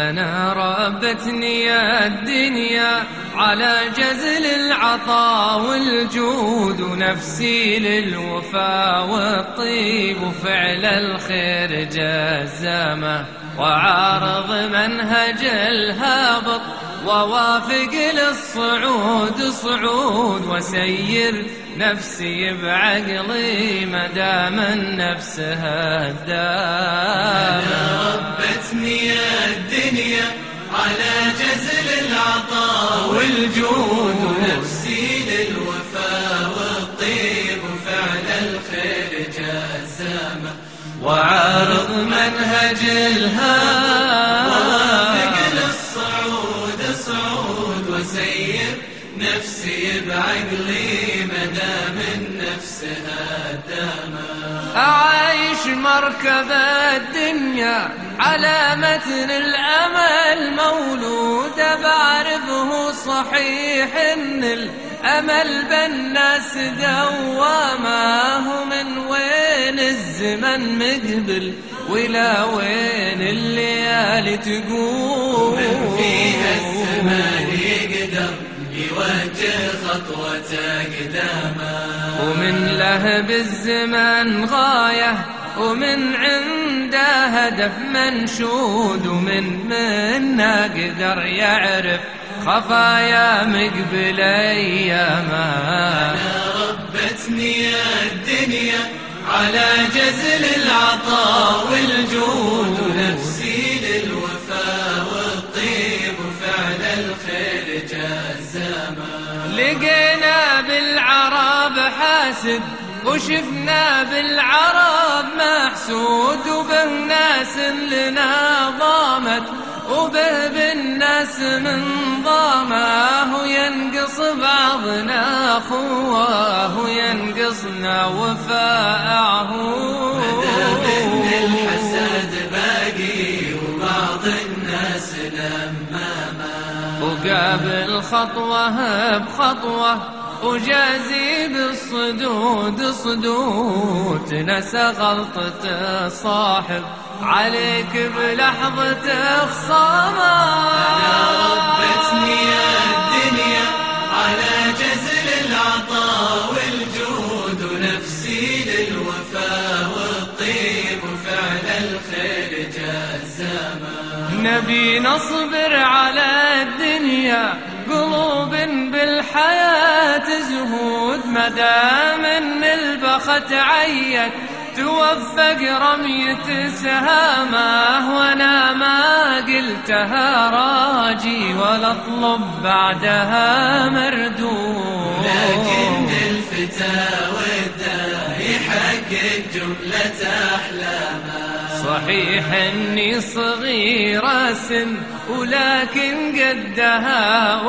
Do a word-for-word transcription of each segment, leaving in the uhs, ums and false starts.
أنا ربتني الدنيا على جزل العطاء والجود، ونفسي للوفا والطيب وفعل الخير جزامة، وعارض منهج الهابط ووافق للصعود صعود، وسير نفسي بعقلي مدام النفس هدامة. أنا ربتني الدنيا على جزل العطاء والجود، ونفسي للوفا والطيب وفعل الخير جزامة، وعارض منهج الهام ووافق للصعود صعود، وسير نفسي بعقلي مدام النفس هدامة. أعيش مركب الدنيا على متن الأمل مولود، بعرفه صحيح إن الأمل بالناس دوامه، من وين الزمن مقبل ولا وين الليالي تقوم، من فيها الزمان يقدر يوجه خطوته قدامه، ومن لهب الزمان غاية ومن عنده هدف منشود، ومن منا قدر يعرف خفايا مقبل أيامه. أنا ربتني الدنيا على جزل العطاء والجود، ونفسي للوفا والطيب وفعل الخير جزامة. لقينا بالعرب حاسد وشفنا بالعرب محسود، وبه ناس لنا ضامت وبه بالناس من ضامه، ينقص بعضنا أخواه وينقصنا وفاءه، مدام إن الحسد باقي وبعض الناس لمامه، وقابل خطوة بخطوة وجازي بالصدود صدود، تنسى غلطة الصاحب عليك بلحظة خصامة. أنا ربتني الدنيا على جزل العطاء والجود، ونفسي للوفا والطيب وفعل الخير جزامة. نبي نصبر على الدنيا قلوب بالحياة زهود، مدام ان البخت عيت توفق رمية سهامه، وانا ما قلتها راجي ولا اطلب بعدها مردود، لكن الفتى وده يحقق جملة أحلامه. صحيح اني صغيرة سن ولكن قدها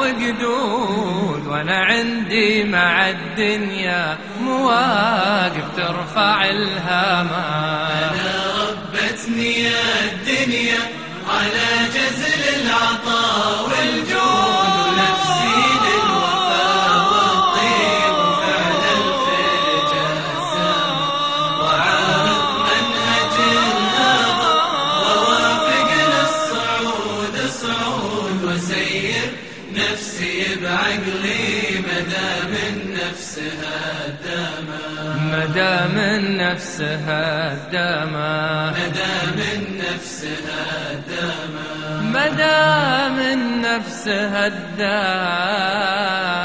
وقدود، وانا عندي مع الدنيا مواقف ترفع الهامة. أنا ربتني الدنيا على جزل العطاء والجود، ونفسي للوفا والطيب وفعل الخير جزامة، وعارض منهج الهابط ووافق للصعود صعود، وسير نفسي بعقلي مدام النفس هدامة. مدام النفس هدامة، مدام النفس هدامة، مدام النفس هدامة.